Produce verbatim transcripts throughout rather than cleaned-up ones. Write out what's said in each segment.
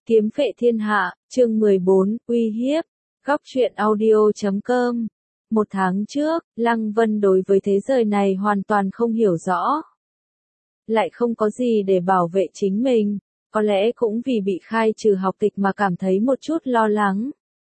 Kiếm phệ thiên hạ, chương mười bốn, uy hiếp. Góc truyện audio chấm com. Một tháng trước, Lăng Vân đối với thế giới này hoàn toàn không hiểu rõ. Lại không có gì để bảo vệ chính mình, có lẽ cũng vì bị khai trừ học tịch mà cảm thấy một chút lo lắng.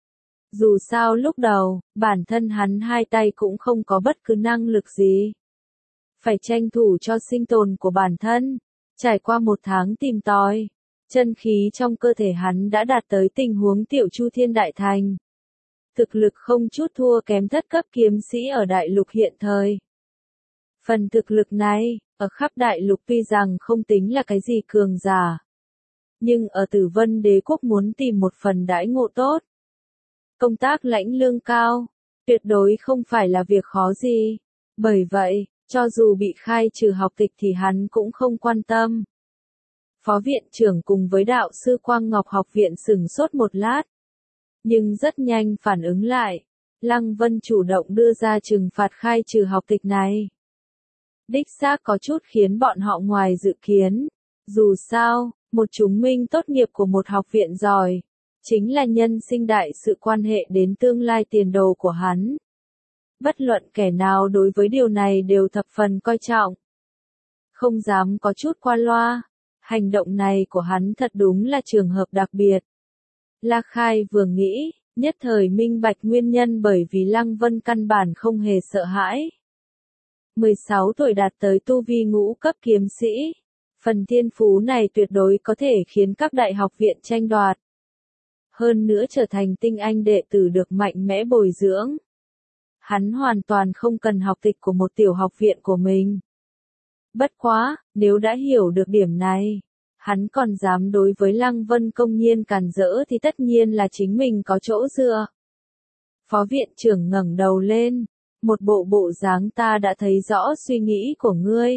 Dù sao lúc đầu, bản thân hắn hai tay cũng không có bất cứ năng lực gì. Phải tranh thủ cho sinh tồn của bản thân. Trải qua một tháng tìm tòi, chân khí trong cơ thể hắn đã đạt tới tình huống tiểu chu thiên đại thành. Thực lực không chút thua kém thất cấp kiếm sĩ ở đại lục hiện thời. Phần thực lực này, ở khắp đại lục tuy rằng không tính là cái gì cường giả. Nhưng ở Tử Vân Đế quốc muốn tìm một phần đãi ngộ tốt. Công tác lãnh lương cao, tuyệt đối không phải là việc khó gì. Bởi vậy, cho dù bị khai trừ học tịch thì hắn cũng không quan tâm. Phó viện trưởng cùng với đạo sư Quang Ngọc học viện sửng sốt một lát. Nhưng rất nhanh phản ứng lại. Lăng Vân chủ động đưa ra trừng phạt khai trừ học tịch này. Đích xác có chút khiến bọn họ ngoài dự kiến. Dù sao, một chúng minh tốt nghiệp của một học viện giỏi, chính là nhân sinh đại sự quan hệ đến tương lai tiền đồ của hắn. Bất luận kẻ nào đối với điều này đều thập phần coi trọng. Không dám có chút qua loa. Hành động này của hắn thật đúng là trường hợp đặc biệt. La Khai vừa nghĩ, nhất thời minh bạch nguyên nhân bởi vì Lăng Vân căn bản không hề sợ hãi. mười sáu tuổi đạt tới tu vi ngũ cấp kiếm sĩ. Phần thiên phú này tuyệt đối có thể khiến các đại học viện tranh đoạt. Hơn nữa trở thành tinh anh đệ tử được mạnh mẽ bồi dưỡng. Hắn hoàn toàn không cần học tịch của một tiểu học viện của mình. Bất quá, nếu đã hiểu được điểm này, hắn còn dám đối với Lăng Vân công nhiên càn rỡ thì tất nhiên là chính mình có chỗ dựa. Phó viện trưởng ngẩng đầu lên, một bộ bộ dáng ta đã thấy rõ suy nghĩ của ngươi.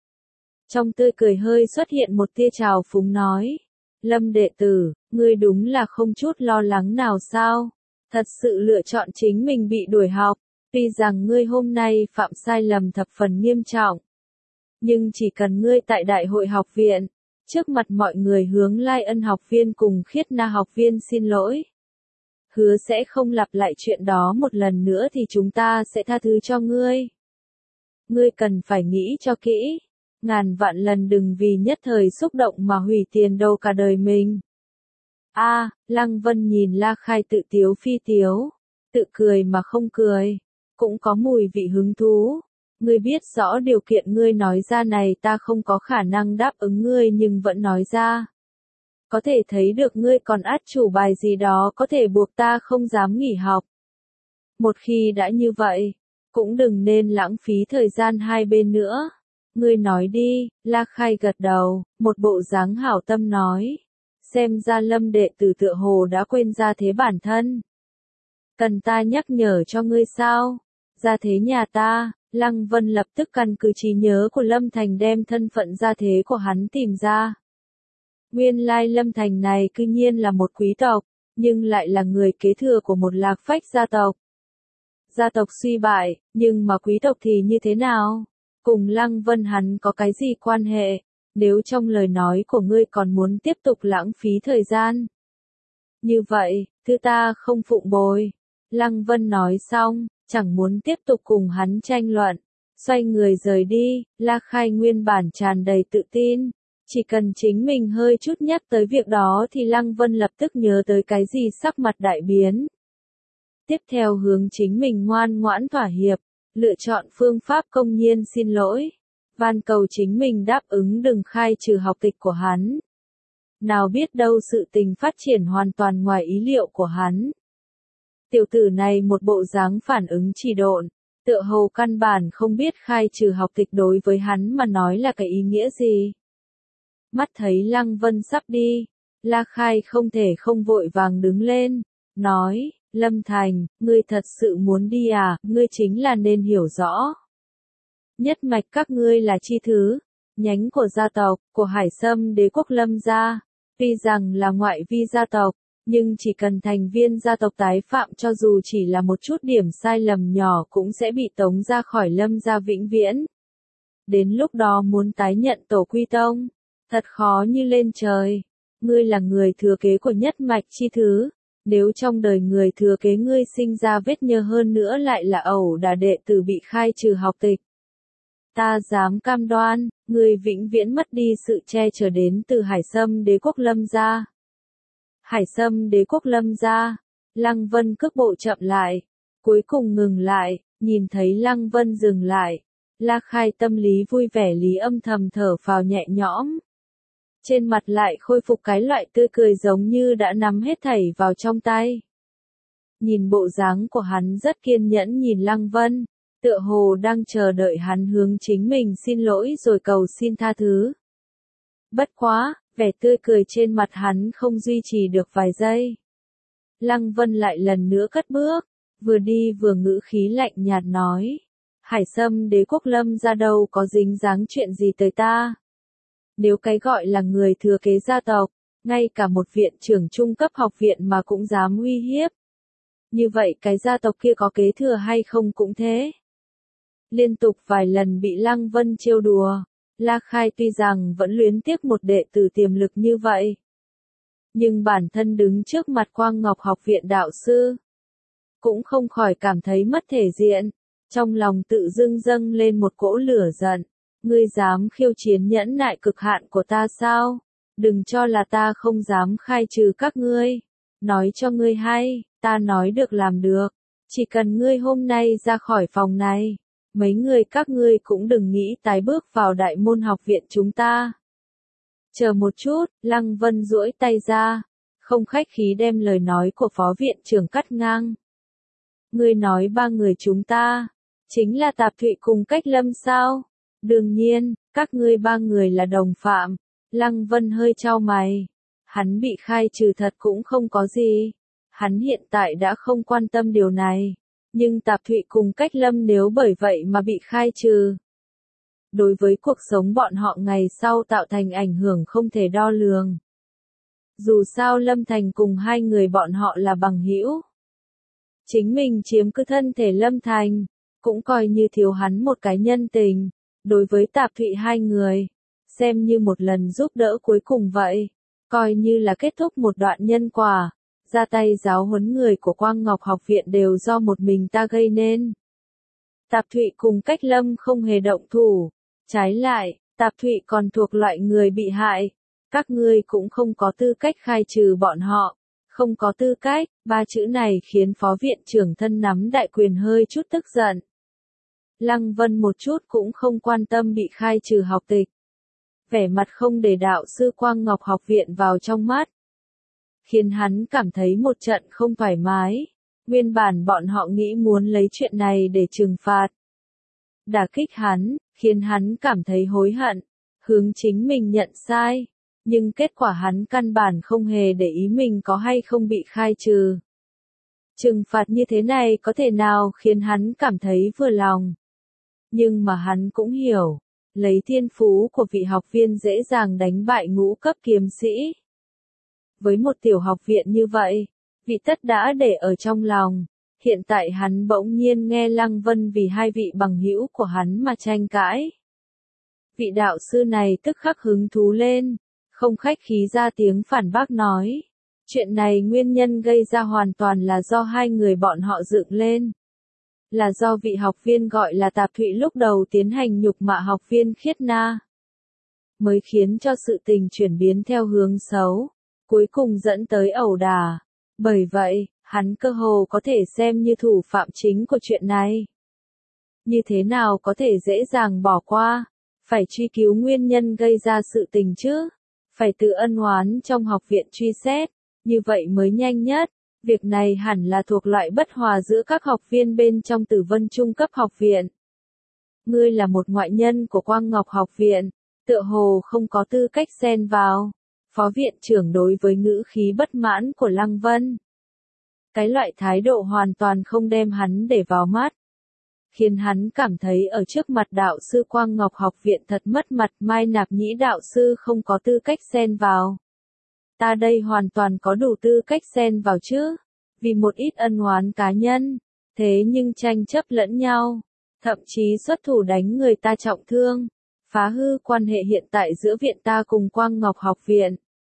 Trong tươi cười hơi xuất hiện một tia trào phúng nói, Lâm đệ tử, ngươi đúng là không chút lo lắng nào sao, thật sự lựa chọn chính mình bị đuổi học, tuy rằng ngươi hôm nay phạm sai lầm thập phần nghiêm trọng. Nhưng chỉ cần ngươi tại đại hội học viện, trước mặt mọi người hướng Lai Ân học viên cùng Khiết Na học viên xin lỗi. Hứa sẽ không lặp lại chuyện đó một lần nữa thì chúng ta sẽ tha thứ cho ngươi. Ngươi cần phải nghĩ cho kỹ, ngàn vạn lần đừng vì nhất thời xúc động mà hủy tiền đâu cả đời mình. A, à, Lăng Vân nhìn La Khai tự tiếu phi tiếu, tự cười mà không cười, cũng có mùi vị hứng thú. Ngươi biết rõ điều kiện ngươi nói ra này ta không có khả năng đáp ứng ngươi nhưng vẫn nói ra. Có thể thấy được ngươi còn át chủ bài gì đó có thể buộc ta không dám nghỉ học. Một khi đã như vậy, cũng đừng nên lãng phí thời gian hai bên nữa. Ngươi nói đi, La Khai gật đầu, một bộ dáng hảo tâm nói. Xem ra Lâm đệ tử tựa hồ đã quên gia thế bản thân. Cần ta nhắc nhở cho ngươi sao? Gia thế nhà ta. Lăng Vân lập tức căn cứ trí nhớ của Lâm Thành đem thân phận gia thế của hắn tìm ra. Nguyên lai Lâm Thành này cư nhiên là một quý tộc, nhưng lại là người kế thừa của một lạc phách gia tộc. Gia tộc suy bại, nhưng mà quý tộc thì như thế nào? Cùng Lăng Vân hắn có cái gì quan hệ? Nếu trong lời nói của ngươi còn muốn tiếp tục lãng phí thời gian. Như vậy, thứ ta không phụng bồi. Lăng Vân nói xong. Chẳng muốn tiếp tục cùng hắn tranh luận, xoay người rời đi. La Khai nguyên bản tràn đầy tự tin, chỉ cần chính mình hơi chút nhắc tới việc đó thì Lăng Vân lập tức nhớ tới cái gì sắc mặt đại biến. Tiếp theo hướng chính mình ngoan ngoãn thỏa hiệp, lựa chọn phương pháp công nhiên xin lỗi, van cầu chính mình đáp ứng đừng khai trừ học tịch của hắn. Nào biết đâu sự tình phát triển hoàn toàn ngoài ý liệu của hắn. Tiểu tử này một bộ dáng phản ứng trì độn, tựa hồ căn bản không biết khai trừ học tịch đối với hắn mà nói là cái ý nghĩa gì. Mắt thấy Lăng Vân sắp đi, La Khai không thể không vội vàng đứng lên, nói, Lâm Thành, ngươi thật sự muốn đi à, ngươi chính là nên hiểu rõ. Nhất mạch các ngươi là chi thứ, nhánh của gia tộc, của Hải Sâm đế quốc Lâm gia, tuy rằng là ngoại vi gia tộc. Nhưng chỉ cần thành viên gia tộc tái phạm cho dù chỉ là một chút điểm sai lầm nhỏ cũng sẽ bị tống ra khỏi Lâm gia vĩnh viễn. Đến lúc đó muốn tái nhận tổ quy tông, thật khó như lên trời. ngươi là người thừa kế của nhất mạch chi thứ, nếu trong đời người thừa kế ngươi sinh ra vết nhơ hơn nữa lại là ẩu đả đệ tử bị khai trừ học tịch. Ta dám cam đoan, ngươi vĩnh viễn mất đi sự che chở đến từ Hải Sâm Đế quốc Lâm gia. Hải Sâm Đế quốc Lâm gia, Lăng Vân cước bộ chậm lại, cuối cùng ngừng lại, nhìn thấy Lăng Vân dừng lại, La Khai tâm lý vui vẻ lý âm thầm thở phào nhẹ nhõm. Trên mặt lại khôi phục cái loại tươi cười giống như đã nắm hết thảy vào trong tay. Nhìn bộ dáng của hắn rất kiên nhẫn nhìn Lăng Vân, tựa hồ đang chờ đợi hắn hướng chính mình xin lỗi rồi cầu xin tha thứ. Bất quá, vẻ tươi cười trên mặt hắn không duy trì được vài giây. Lăng Vân lại lần nữa cất bước, vừa đi vừa ngữ khí lạnh nhạt nói. Hải Sâm Đế quốc Lâm gia đâu có dính dáng chuyện gì tới ta. Nếu cái gọi là người thừa kế gia tộc, ngay cả một viện trưởng trung cấp học viện mà cũng dám uy hiếp. Như vậy cái gia tộc kia có kế thừa hay không cũng thế. Liên tục vài lần bị Lăng Vân trêu đùa, La Khai tuy rằng vẫn luyến tiếc một đệ tử tiềm lực như vậy. Nhưng bản thân đứng trước mặt Quang Ngọc học viện đạo sư, cũng không khỏi cảm thấy mất thể diện, trong lòng tự dưng dâng lên một cỗ lửa giận. Ngươi dám khiêu chiến nhẫn nại cực hạn của ta sao? Đừng cho là ta không dám khai trừ các ngươi. Nói cho ngươi hay, ta nói được làm được. Chỉ cần ngươi hôm nay ra khỏi phòng này, mấy người các ngươi cũng đừng nghĩ tái bước vào đại môn học viện chúng ta. Chờ một chút, Lăng Vân duỗi tay ra, không khách khí đem lời nói của phó viện trưởng cắt ngang. Ngươi nói ba người chúng ta, chính là Tạp Thụy cùng Cách Lâm sao? Đương nhiên, các ngươi ba người là đồng phạm. Lăng Vân hơi chau mày. Hắn bị khai trừ thật cũng không có gì. Hắn hiện tại đã không quan tâm điều này. Nhưng Tạp Thụy cùng Cách Lâm nếu bởi vậy mà bị khai trừ, đối với cuộc sống bọn họ ngày sau tạo thành ảnh hưởng không thể đo lường. Dù sao Lâm Thành cùng hai người bọn họ là bằng hữu. Chính mình chiếm cứ thân thể Lâm Thành, cũng coi như thiếu hắn một cái nhân tình. Đối với Tạp Thụy hai người, xem như một lần giúp đỡ cuối cùng vậy, coi như là kết thúc một đoạn nhân quả, ra tay giáo huấn người của Quang Ngọc học viện đều do một mình ta gây nên. Tạp Thụy cùng Cách Lâm không hề động thủ, trái lại, Tạp Thụy còn thuộc loại người bị hại, các ngươi cũng không có tư cách khai trừ bọn họ, không có tư cách, ba chữ này khiến phó viện trưởng thân nắm đại quyền hơi chút tức giận. Lăng Vân một chút cũng không quan tâm bị khai trừ học tịch. Vẻ mặt không để đạo sư Quang Ngọc học viện vào trong mắt, khiến hắn cảm thấy một trận không thoải mái. Nguyên bản bọn họ nghĩ muốn lấy chuyện này để trừng phạt, đả kích hắn, khiến hắn cảm thấy hối hận, hướng chính mình nhận sai. Nhưng kết quả hắn căn bản không hề để ý mình có hay không bị khai trừ. Trừng phạt như thế này có thể nào khiến hắn cảm thấy vừa lòng. Nhưng mà hắn cũng hiểu, lấy thiên phú của vị học viên dễ dàng đánh bại ngũ cấp kiếm sĩ. Với một tiểu học viện như vậy, vị tất đã để ở trong lòng, hiện tại hắn bỗng nhiên nghe Lăng Vân vì hai vị bằng hữu của hắn mà tranh cãi. Vị đạo sư này tức khắc hứng thú lên, không khách khí ra tiếng phản bác nói. Chuyện này nguyên nhân gây ra hoàn toàn là do hai người bọn họ dựng lên. Là do vị học viên gọi là Tạp Thụy lúc đầu tiến hành nhục mạ học viên Khiết Na, mới khiến cho sự tình chuyển biến theo hướng xấu, cuối cùng dẫn tới ẩu đả. Bởi vậy, hắn cơ hồ có thể xem như thủ phạm chính của chuyện này. Như thế nào có thể dễ dàng bỏ qua, phải truy cứu nguyên nhân gây ra sự tình chứ, phải tự ân oán trong học viện truy xét, như vậy mới nhanh nhất. Việc này hẳn là thuộc loại bất hòa giữa các học viên bên trong Tử Vân trung cấp học viện. Ngươi là một ngoại nhân của Quang Ngọc học viện, tựa hồ không có tư cách xen vào. Phó viện trưởng đối với ngữ khí bất mãn của Lăng Vân. Cái loại thái độ hoàn toàn không đem hắn để vào mắt, khiến hắn cảm thấy ở trước mặt đạo sư Quang Ngọc học viện thật mất mặt. Mai Nạp Nhĩ đạo sư không có tư cách xen vào. Ta đây hoàn toàn có đủ tư cách xen vào chứ, vì một ít ân oán cá nhân, thế nhưng tranh chấp lẫn nhau, thậm chí xuất thủ đánh người ta trọng thương, phá hư quan hệ hiện tại giữa viện ta cùng Quang Ngọc học viện.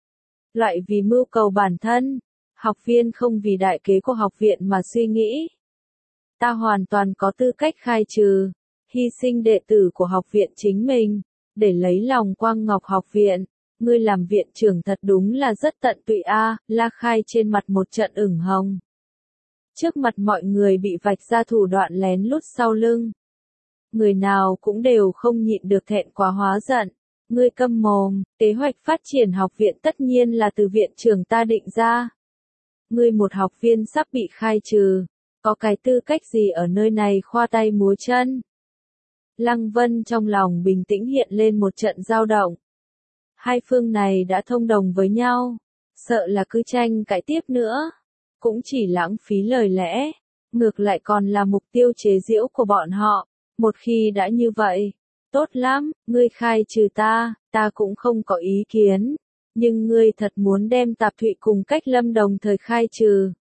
Loại vì mưu cầu bản thân, học viên không vì đại kế của học viện mà suy nghĩ. Ta hoàn toàn có tư cách khai trừ, hy sinh đệ tử của học viện chính mình, để lấy lòng Quang Ngọc học viện. Ngươi làm viện trưởng thật đúng là rất tận tụy a. La Khai trên mặt một trận ửng hồng. Trước mặt mọi người bị vạch ra thủ đoạn lén lút sau lưng. Người nào cũng đều không nhịn được thẹn quá hóa giận. Ngươi câm mồm, kế hoạch phát triển học viện tất nhiên là từ viện trưởng ta định ra. Ngươi một học viên sắp bị khai trừ, có cái tư cách gì ở nơi này khoa tay múa chân. Lăng Vân trong lòng bình tĩnh hiện lên một trận dao động. Hai phương này đã thông đồng với nhau, sợ là cứ tranh cãi tiếp nữa, cũng chỉ lãng phí lời lẽ, ngược lại còn là mục tiêu chế giễu của bọn họ. Một khi đã như vậy, tốt lắm, ngươi khai trừ ta, ta cũng không có ý kiến, nhưng ngươi thật muốn đem Tạp Thụy cùng Cách Lâm đồng thời khai trừ.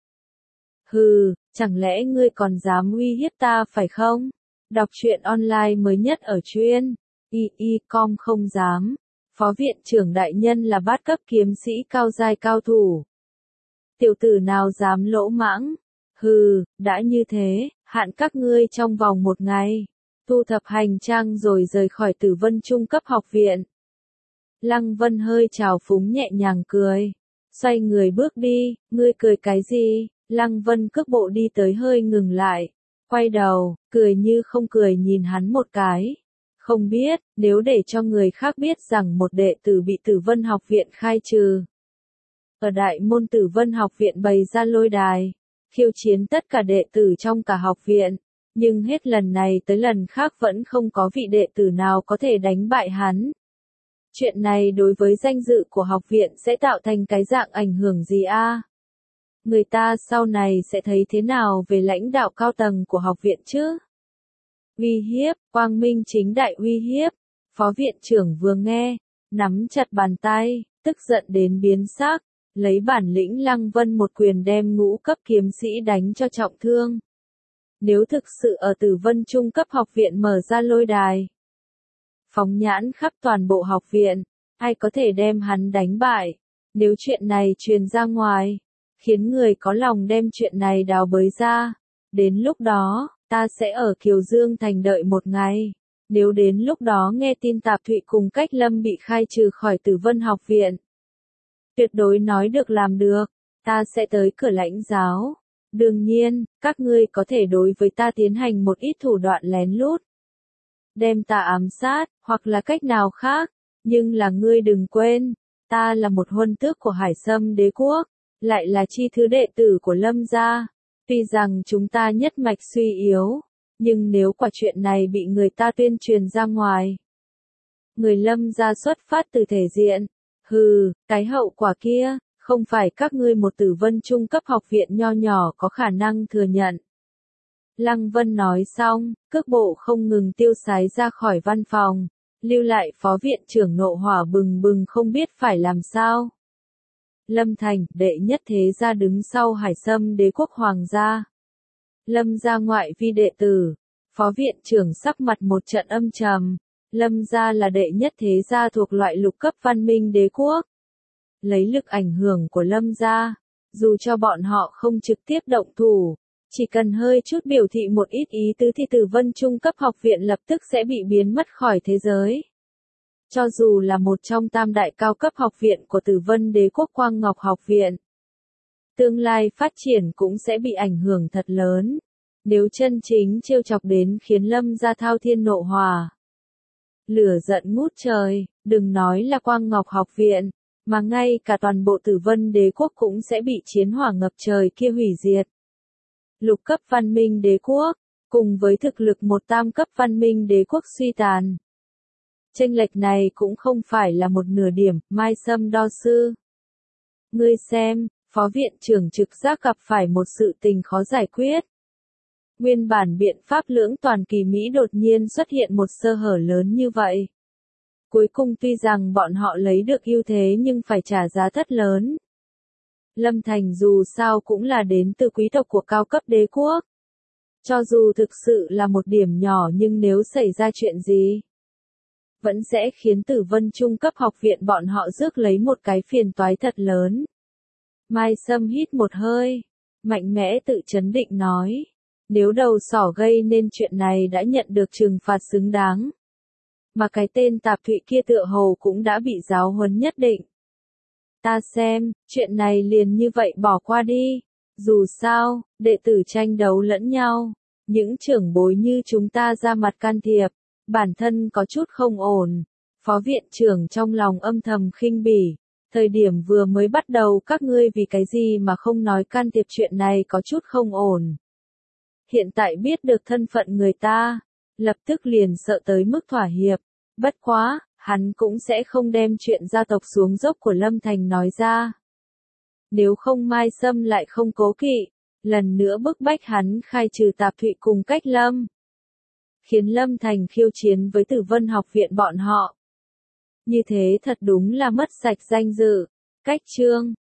Hừ, chẳng lẽ ngươi còn dám uy hiếp ta phải không? Đọc truyện online mới nhất ở truyện i i com không dám. Phó viện trưởng đại nhân là bát cấp kiếm sĩ cao giai cao thủ. Tiểu tử nào dám lỗ mãng? Hừ, đã như thế, hạn các ngươi trong vòng một ngày, thu thập hành trang rồi rời khỏi Tử Vân trung cấp học viện. Lăng Vân hơi trào phúng nhẹ nhàng cười, xoay người bước đi. Ngươi cười cái gì? Lăng Vân cước bộ đi tới hơi ngừng lại, quay đầu, cười như không cười nhìn hắn một cái. Không biết, nếu để cho người khác biết rằng một đệ tử bị Tử Vân học viện khai trừ. Ở đại môn Tử Vân học viện bày ra lôi đài, khiêu chiến tất cả đệ tử trong cả học viện, nhưng hết lần này tới lần khác vẫn không có vị đệ tử nào có thể đánh bại hắn. Chuyện này đối với danh dự của học viện sẽ tạo thành cái dạng ảnh hưởng gì a? Người ta sau này sẽ thấy thế nào về lãnh đạo cao tầng của học viện chứ? Uy hiếp, quang minh chính đại uy hiếp. Phó viện trưởng vừa nghe, nắm chặt bàn tay, tức giận đến biến sắc, lấy bản lĩnh Lăng Vân một quyền đem ngũ cấp kiếm sĩ đánh cho trọng thương. Nếu thực sự ở Tử Vân trung cấp học viện mở ra lôi đài, phóng nhãn khắp toàn bộ học viện, ai có thể đem hắn đánh bại? Nếu chuyện này truyền ra ngoài, khiến người có lòng đem chuyện này đào bới ra, đến lúc đó, ta sẽ ở Kiều Dương Thành đợi một ngày. Nếu đến lúc đó nghe tin Tạp Thụy cùng Cách Lâm bị khai trừ khỏi Tử Vân học viện, tuyệt đối nói được làm được, ta sẽ tới cửa lãnh giáo. Đương nhiên, các ngươi có thể đối với ta tiến hành một ít thủ đoạn lén lút, đem ta ám sát, hoặc là cách nào khác, nhưng là ngươi đừng quên, ta là một huân tước của Hải Sâm đế quốc, lại là chi thứ đệ tử của Lâm gia. Tuy rằng chúng ta nhất mạch suy yếu, nhưng nếu quả chuyện này bị người ta tuyên truyền ra ngoài, người Lâm gia xuất phát từ thể diện, hừ, cái hậu quả kia, không phải các ngươi một Tử Vân trung cấp học viện nho nhỏ có khả năng thừa nhận. Lăng Vân nói xong, cước bộ không ngừng tiêu sái ra khỏi văn phòng, lưu lại phó viện trưởng nộ hỏa bừng bừng không biết phải làm sao. Lâm Thành, đệ nhất thế gia đứng sau Hải Sâm đế quốc hoàng gia. Lâm gia ngoại vi đệ tử, phó viện trưởng sắc mặt một trận âm trầm. Lâm gia là đệ nhất thế gia thuộc loại lục cấp văn minh đế quốc. Lấy lực ảnh hưởng của Lâm gia, dù cho bọn họ không trực tiếp động thủ, chỉ cần hơi chút biểu thị một ít ý tứ thì Tử Vân trung cấp học viện lập tức sẽ bị biến mất khỏi thế giới. Cho dù là một trong tam đại cao cấp học viện của Tử Vân đế quốc Quang Ngọc học viện, tương lai phát triển cũng sẽ bị ảnh hưởng thật lớn. Nếu chân chính trêu chọc đến khiến Lâm gia thao thiên nộ hỏa, lửa giận ngút trời, đừng nói là Quang Ngọc học viện, mà ngay cả toàn bộ Tử Vân đế quốc cũng sẽ bị chiến hỏa ngập trời kia hủy diệt. Lục cấp văn minh đế quốc, cùng với thực lực một tam cấp văn minh đế quốc suy tàn. Chênh lệch này cũng không phải là một nửa điểm, Mai Sâm đo sư. Ngươi xem, phó viện trưởng trực giác gặp phải một sự tình khó giải quyết. Nguyên bản biện pháp lưỡng toàn kỳ Mỹ đột nhiên xuất hiện một sơ hở lớn như vậy. Cuối cùng tuy rằng bọn họ lấy được ưu thế nhưng phải trả giá rất lớn. Lâm Thành dù sao cũng là đến từ quý tộc của cao cấp đế quốc. Cho dù thực sự là một điểm nhỏ nhưng nếu xảy ra chuyện gì, vẫn sẽ khiến Tử Vân trung cấp học viện bọn họ rước lấy một cái phiền toái thật lớn. Mai Sâm hít một hơi, mạnh mẽ tự chấn định nói, nếu đầu sỏ gây nên chuyện này đã nhận được trừng phạt xứng đáng. Mà cái tên Tạp Thụy kia tựa hồ cũng đã bị giáo huấn nhất định. Ta xem, chuyện này liền như vậy bỏ qua đi. Dù sao, đệ tử tranh đấu lẫn nhau. Những trưởng bối như chúng ta ra mặt can thiệp, bản thân có chút không ổn. Phó viện trưởng trong lòng âm thầm khinh bỉ. Thời điểm vừa mới bắt đầu các ngươi vì cái gì mà không nói can thiệp chuyện này có chút không ổn. Hiện tại biết được thân phận người ta, lập tức liền sợ tới mức thỏa hiệp. Bất quá, hắn cũng sẽ không đem chuyện gia tộc xuống dốc của Lâm Thành nói ra. Nếu không Mai Sâm lại không cố kỵ, lần nữa bức bách hắn khai trừ Tạp Thụy cùng Cách Lâm. Khiến Lâm Thành khiêu chiến với Tử Vân học viện bọn họ. Như thế thật đúng là mất sạch danh dự. Cách chương